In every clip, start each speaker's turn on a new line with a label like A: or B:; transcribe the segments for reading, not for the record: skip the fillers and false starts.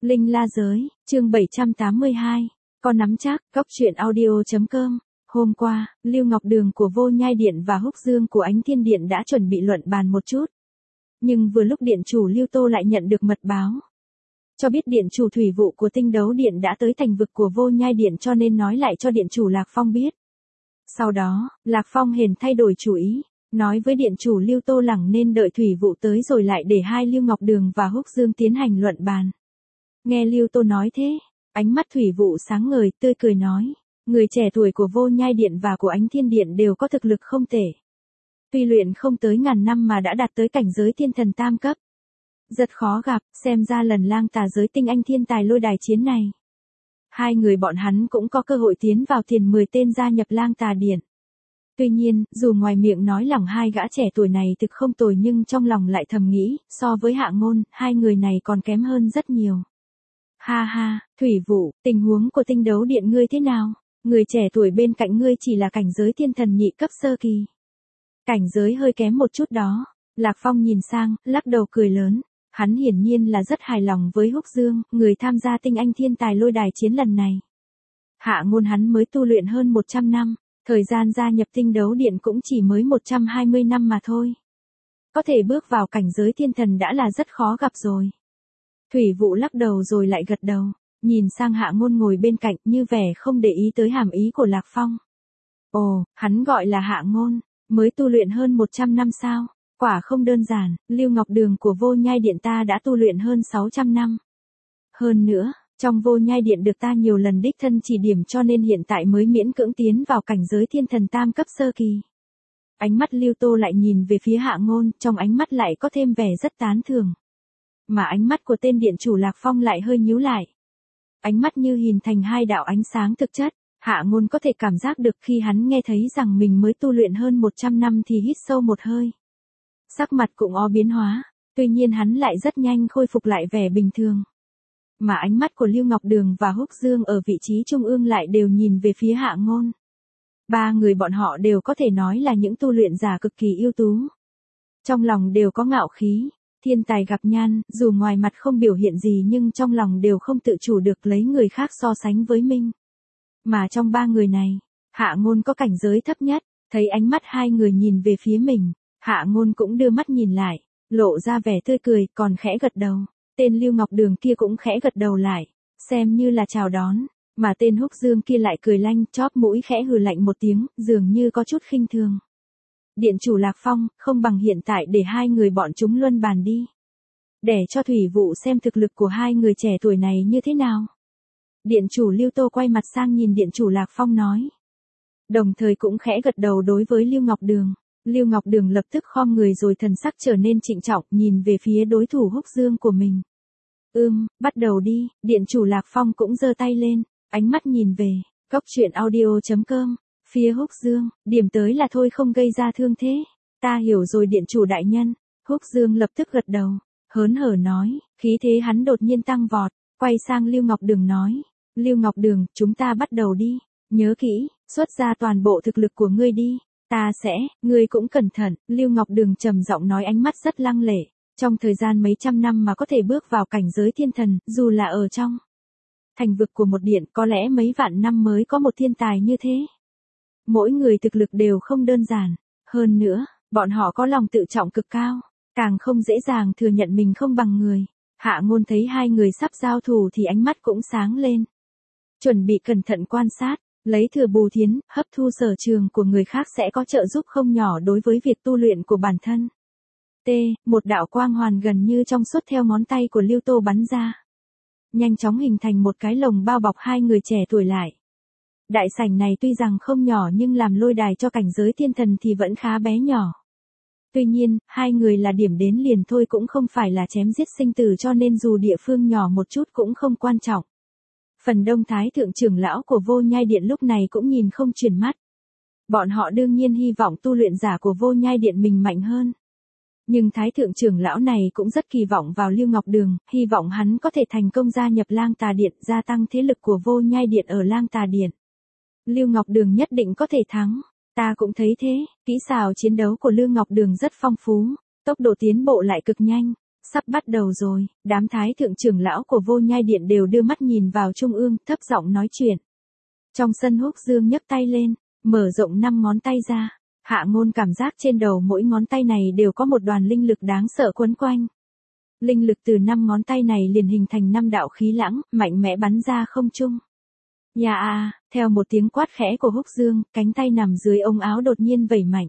A: Linh La Giới, chương 782, con nắm chắc, góc truyện audio.com. Hôm qua, Lưu Ngọc Đường của Vô Nhai Điện và Húc Dương của Ánh Thiên Điện đã chuẩn bị luận bàn một chút. Nhưng vừa lúc điện chủ Lưu Tô lại nhận được mật báo. Cho biết điện chủ thủy vụ của Tinh Đấu Điện đã tới thành vực của Vô Nhai Điện, cho nên nói lại cho điện chủ Lạc Phong biết. Sau đó, Lạc Phong hền thay đổi chủ ý, nói với điện chủ Lưu Tô lẳng nên đợi thủy vụ tới rồi lại để hai Lưu Ngọc Đường và Húc Dương tiến hành luận bàn. Nghe Lưu Tô nói thế, ánh mắt thủy vụ sáng ngời, tươi cười nói, người trẻ tuổi của Vô Nhai Điện và của Ánh Thiên Điện đều có thực lực không tệ. Tuy luyện không tới ngàn năm mà đã đạt tới cảnh giới thiên thần tam cấp. Rất khó gặp, xem ra lần lang tà giới tinh anh thiên tài lôi đài chiến này. Hai người bọn hắn cũng có cơ hội tiến vào tiền 10 tên gia nhập lang tà điện. Tuy nhiên, dù ngoài miệng nói lòng hai gã trẻ tuổi này thực không tồi nhưng trong lòng lại thầm nghĩ, so với Hạ Ngôn, hai người này còn kém hơn rất nhiều. Ha ha, thủy vụ, tình huống của Tinh Đấu Điện ngươi thế nào? Người trẻ tuổi bên cạnh ngươi chỉ là cảnh giới thiên thần nhị cấp sơ kỳ. Cảnh giới hơi kém một chút đó. Lạc Phong nhìn sang, lắc đầu cười lớn. Hắn hiển nhiên là rất hài lòng với Húc Dương, người tham gia tinh anh thiên tài lôi đài chiến lần này. Hạ Ngôn hắn mới tu luyện hơn 100 năm, thời gian gia nhập Tinh Đấu Điện cũng chỉ mới 120 năm mà thôi. Có thể bước vào cảnh giới thiên thần đã là rất khó gặp rồi. Thủy vụ lắc đầu rồi lại gật đầu, nhìn sang Hạ Ngôn ngồi bên cạnh như vẻ không để ý tới hàm ý của Lạc Phong. Ồ, hắn gọi là Hạ Ngôn, mới tu luyện hơn 100 năm sao? Quả không đơn giản, Lưu Ngọc Đường của Vô Nhai Điện ta đã tu luyện hơn 600 năm. Hơn nữa, trong Vô Nhai Điện được ta nhiều lần đích thân chỉ điểm cho nên hiện tại mới miễn cưỡng tiến vào cảnh giới thiên thần tam cấp sơ kỳ. Ánh mắt Lưu Tô lại nhìn về phía Hạ Ngôn, trong ánh mắt lại có thêm vẻ rất tán thưởng. Mà ánh mắt của tên điện chủ Lạc Phong lại hơi nhíu lại. Ánh mắt như hình thành hai đạo ánh sáng thực chất, Hạ Ngôn có thể cảm giác được khi hắn nghe thấy rằng mình mới tu luyện hơn 100 năm thì hít sâu một hơi. Sắc mặt cũng biến hóa, tuy nhiên hắn lại rất nhanh khôi phục lại vẻ bình thường. Mà ánh mắt của Lưu Ngọc Đường và Húc Dương ở vị trí trung ương lại đều nhìn về phía Hạ Ngôn. Ba người bọn họ đều có thể nói là những tu luyện giả cực kỳ ưu tú. Trong lòng đều có ngạo khí, thiên tài gặp nhan, dù ngoài mặt không biểu hiện gì nhưng trong lòng đều không tự chủ được lấy người khác so sánh với mình. Mà trong ba người này, Hạ Ngôn có cảnh giới thấp nhất, thấy ánh mắt hai người nhìn về phía mình. Hạ Ngôn cũng đưa mắt nhìn lại, lộ ra vẻ tươi cười, còn khẽ gật đầu. Tên Lưu Ngọc Đường kia cũng khẽ gật đầu lại, xem như là chào đón, mà tên Húc Dương kia lại cười lanh, chóp mũi khẽ hừ lạnh một tiếng, dường như có chút khinh thường. Điện chủ Lạc Phong, không bằng hiện tại để hai người bọn chúng luân bàn đi. Để cho thủy vụ xem thực lực của hai người trẻ tuổi này như thế nào. Điện chủ Lưu Tô quay mặt sang nhìn điện chủ Lạc Phong nói. Đồng thời cũng khẽ gật đầu đối với Lưu Ngọc Đường. Lưu Ngọc Đường lập tức khom người rồi thần sắc trở nên trịnh trọng, nhìn về phía đối thủ Húc Dương của mình. Bắt đầu đi, điện chủ Lạc Phong cũng giơ tay lên, ánh mắt nhìn về, góc truyện audio.com, phía Húc Dương, điểm tới là thôi không gây ra thương thế. Ta hiểu rồi điện chủ đại nhân. Húc Dương lập tức gật đầu, hớn hở nói, khí thế hắn đột nhiên tăng vọt, quay sang Lưu Ngọc Đường nói. Lưu Ngọc Đường, chúng ta bắt đầu đi, nhớ kỹ, xuất ra toàn bộ thực lực của ngươi đi. Ta sẽ, ngươi cũng cẩn thận, Lưu Ngọc Đường trầm giọng nói, ánh mắt rất lăng lệ. Trong thời gian mấy trăm năm mà có thể bước vào cảnh giới thiên thần, dù là ở trong thành vực của một điện, có lẽ mấy vạn năm mới có một thiên tài như thế. Mỗi người thực lực đều không đơn giản. Hơn nữa, bọn họ có lòng tự trọng cực cao, càng không dễ dàng thừa nhận mình không bằng người. Hạ Ngôn thấy hai người sắp giao thủ thì ánh mắt cũng sáng lên. Chuẩn bị cẩn thận quan sát. Lấy thừa bù thiến, hấp thu sở trường của người khác sẽ có trợ giúp không nhỏ đối với việc tu luyện của bản thân. Một đạo quang hoàn gần như trong suốt theo ngón tay của Lưu Tô bắn ra. Nhanh chóng hình thành một cái lồng bao bọc hai người trẻ tuổi lại. Đại sảnh này tuy rằng không nhỏ nhưng làm lôi đài cho cảnh giới thiên thần thì vẫn khá bé nhỏ. Tuy nhiên, hai người là điểm đến liền thôi cũng không phải là chém giết sinh tử cho nên dù địa phương nhỏ một chút cũng không quan trọng. Phần đông thái thượng trưởng lão của Vô Nhai Điện lúc này cũng nhìn không chuyển mắt. Bọn họ đương nhiên hy vọng tu luyện giả của Vô Nhai Điện mình mạnh hơn. Nhưng thái thượng trưởng lão này cũng rất kỳ vọng vào Lưu Ngọc Đường, hy vọng hắn có thể thành công gia nhập Lang Tà Điện, gia tăng thế lực của Vô Nhai Điện ở Lang Tà Điện. Lưu Ngọc Đường nhất định có thể thắng. Ta cũng thấy thế, kỹ xảo chiến đấu của Lưu Ngọc Đường rất phong phú, tốc độ tiến bộ lại cực nhanh. Sắp bắt đầu rồi, đám thái thượng trưởng lão của Vô Nhai Điện đều đưa mắt nhìn vào trung ương, thấp giọng nói chuyện. Trong sân Húc Dương nhấc tay lên, mở rộng 5 ngón tay ra. Hạ Ngôn cảm giác trên đầu mỗi ngón tay này đều có một đoàn linh lực đáng sợ quấn quanh. Linh lực từ 5 ngón tay này liền hình thành 5 đạo khí lãng, mạnh mẽ bắn ra không trung. Nhà a, theo một tiếng quát khẽ của Húc Dương, cánh tay nằm dưới ống áo đột nhiên vẩy mạnh.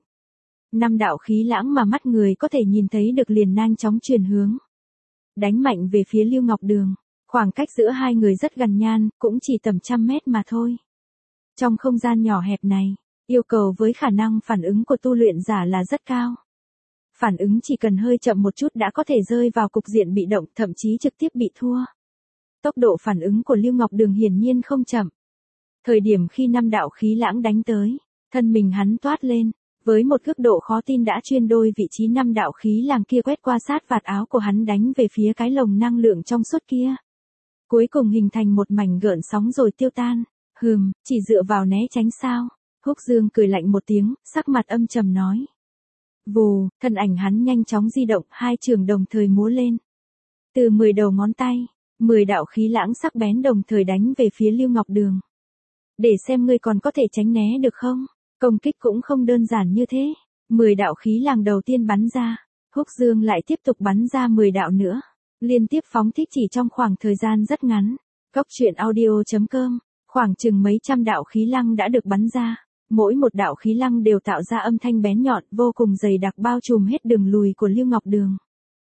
A: 5 đạo khí lãng mà mắt người có thể nhìn thấy được liền nhanh chóng chuyển hướng. Đánh mạnh về phía Lưu Ngọc Đường, khoảng cách giữa hai người rất gần nhan, cũng chỉ tầm 100 mét mà thôi. Trong không gian nhỏ hẹp này, yêu cầu với khả năng phản ứng của tu luyện giả là rất cao. Phản ứng chỉ cần hơi chậm một chút đã có thể rơi vào cục diện bị động, thậm chí trực tiếp bị thua. Tốc độ phản ứng của Lưu Ngọc Đường hiển nhiên không chậm. Thời điểm khi 5 đạo khí lãng đánh tới, thân mình hắn toát lên, với một góc độ khó tin đã chuyên đôi vị trí 5 đạo khí làng kia quét qua sát vạt áo của hắn đánh về phía cái lồng năng lượng trong suốt kia. Cuối cùng hình thành một mảnh gợn sóng rồi tiêu tan. Chỉ dựa vào né tránh sao? Húc Dương cười lạnh một tiếng, sắc mặt âm trầm nói. Vù, thân ảnh hắn nhanh chóng di động, hai trường đồng thời múa lên. Từ 10 đầu ngón tay, 10 đạo khí lãng sắc bén đồng thời đánh về phía Lưu Ngọc Đường. Để xem ngươi còn có thể tránh né được không? Công kích cũng không đơn giản như thế. 10 đạo khí làng đầu tiên bắn ra, Húc Dương lại tiếp tục bắn ra 10 đạo nữa. Liên tiếp phóng thích chỉ trong khoảng thời gian rất ngắn. Cốc truyện audio.com, khoảng chừng mấy trăm đạo khí lăng đã được bắn ra. Mỗi một đạo khí lăng đều tạo ra âm thanh bén nhọn vô cùng dày đặc bao trùm hết đường lùi của Lưu Ngọc Đường.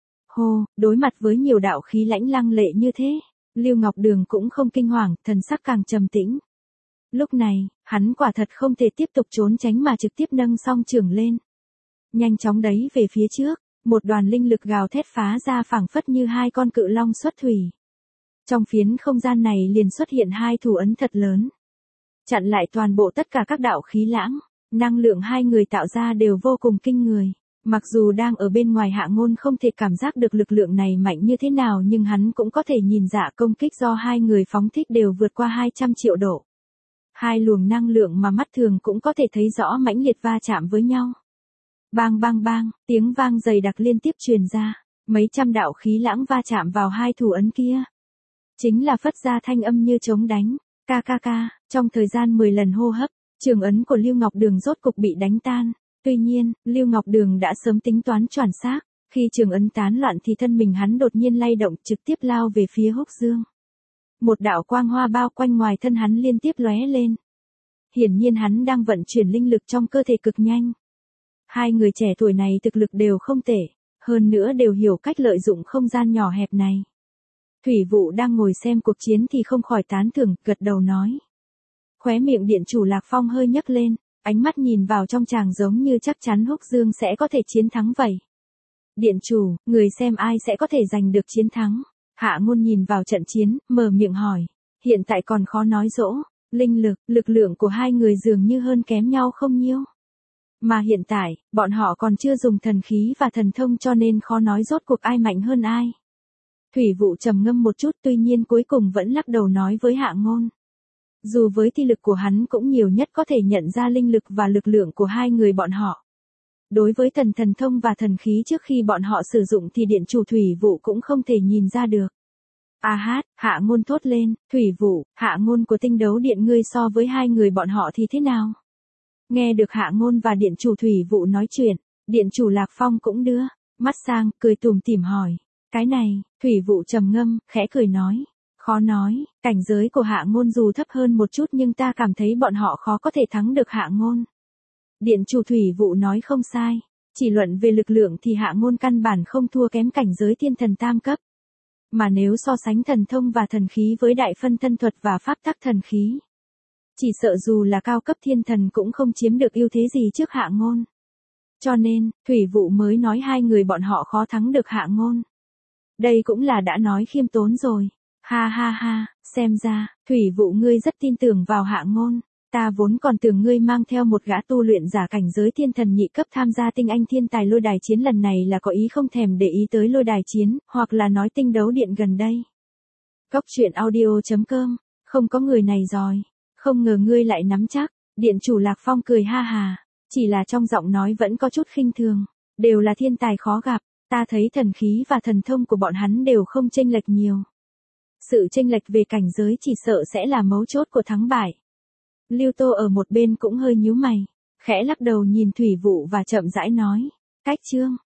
A: Hô, đối mặt với nhiều đạo khí lãnh lăng lệ như thế, Lưu Ngọc Đường cũng không kinh hoàng, thần sắc càng trầm tĩnh. Lúc này, hắn quả thật không thể tiếp tục trốn tránh mà trực tiếp nâng song trường lên. Nhanh chóng đẩy về phía trước, một đoàn linh lực gào thét phá ra phảng phất như hai con cự long xuất thủy. Trong phiến không gian này liền xuất hiện hai thủ ấn thật lớn. Chặn lại toàn bộ tất cả các đạo khí lãng, năng lượng hai người tạo ra đều vô cùng kinh người. Mặc dù đang ở bên ngoài Hạ Ngôn không thể cảm giác được lực lượng này mạnh như thế nào nhưng hắn cũng có thể nhìn ra công kích do hai người phóng thích đều vượt qua 200 triệu độ. Hai luồng năng lượng mà mắt thường cũng có thể thấy rõ mãnh liệt va chạm với nhau. Bang bang bang, tiếng vang dày đặc liên tiếp truyền ra, mấy trăm đạo khí lãng va chạm vào hai thủ ấn kia. Chính là phất ra thanh âm như trống đánh, ca ca ca, trong thời gian 10 lần hô hấp, trường ấn của Lưu Ngọc Đường rốt cục bị đánh tan. Tuy nhiên, Lưu Ngọc Đường đã sớm tính toán chuẩn xác, khi trường ấn tán loạn thì thân mình hắn đột nhiên lay động trực tiếp lao về phía Húc Dương. Một đạo quang hoa bao quanh ngoài thân hắn liên tiếp lóe lên. Hiển nhiên hắn đang vận chuyển linh lực trong cơ thể cực nhanh. Hai người trẻ tuổi này thực lực đều không tệ, hơn nữa đều hiểu cách lợi dụng không gian nhỏ hẹp này. Thủy Vụ đang ngồi xem cuộc chiến thì không khỏi tán thưởng, gật đầu nói. Khóe miệng điện chủ Lạc Phong hơi nhấc lên, ánh mắt nhìn vào trong tràng giống như chắc chắn Húc Dương sẽ có thể chiến thắng vậy. Điện chủ, người xem ai sẽ có thể giành được chiến thắng? Hạ Ngôn nhìn vào trận chiến, mở miệng hỏi. Hiện tại còn khó nói dỗ, linh lực, lực lượng của hai người dường như hơn kém nhau không nhiêu. Mà hiện tại, bọn họ còn chưa dùng thần khí và thần thông cho nên khó nói rốt cuộc ai mạnh hơn ai. Thủy Vụ trầm ngâm một chút tuy nhiên cuối cùng vẫn lắc đầu nói với Hạ Ngôn. Dù với thi lực của hắn cũng nhiều nhất có thể nhận ra linh lực và lực lượng của hai người bọn họ. Đối với thần thông và thần khí trước khi bọn họ sử dụng thì điện chủ Thủy Vụ cũng không thể nhìn ra được. A hát, Hạ Ngôn thốt lên, Thủy Vụ, Hạ Ngôn của Tinh Đấu Điện ngươi so với hai người bọn họ thì thế nào? Nghe được Hạ Ngôn và điện chủ Thủy Vụ nói chuyện, điện chủ Lạc Phong cũng đưa mắt sang, cười tủm tỉm hỏi. Cái này, Thủy Vụ trầm ngâm, khẽ cười nói. Khó nói, cảnh giới của Hạ Ngôn dù thấp hơn một chút nhưng ta cảm thấy bọn họ khó có thể thắng được Hạ Ngôn. Điện chủ Thủy Vụ nói không sai, chỉ luận về lực lượng thì Hạ Ngôn căn bản không thua kém cảnh giới thiên thần tam cấp. Mà nếu so sánh thần thông và thần khí với đại phân thân thuật và pháp tắc thần khí, chỉ sợ dù là cao cấp thiên thần cũng không chiếm được ưu thế gì trước Hạ Ngôn. Cho nên, Thủy Vụ mới nói hai người bọn họ khó thắng được Hạ Ngôn. Đây cũng là đã nói khiêm tốn rồi. Ha ha ha, xem ra, Thủy Vụ ngươi rất tin tưởng vào Hạ Ngôn. Ta vốn còn tưởng ngươi mang theo một gã tu luyện giả cảnh giới thiên thần nhị cấp tham gia tinh anh thiên tài lôi đài chiến lần này là có ý không thèm để ý tới lôi đài chiến, hoặc là nói Tinh Đấu Điện gần đây. Cốc truyện audio.com, không có người này rồi. Không ngờ ngươi lại nắm chắc, điện chủ Lạc Phong cười ha hà, chỉ là trong giọng nói vẫn có chút khinh thường, đều là thiên tài khó gặp, Ta thấy thần khí và thần thông của bọn hắn đều không chênh lệch nhiều. Sự chênh lệch về cảnh giới chỉ sợ sẽ là mấu chốt của thắng bại. Lưu Tô ở một bên cũng hơi nhíu mày, khẽ lắc đầu nhìn Thủy Vụ và chậm rãi nói. Cách chương.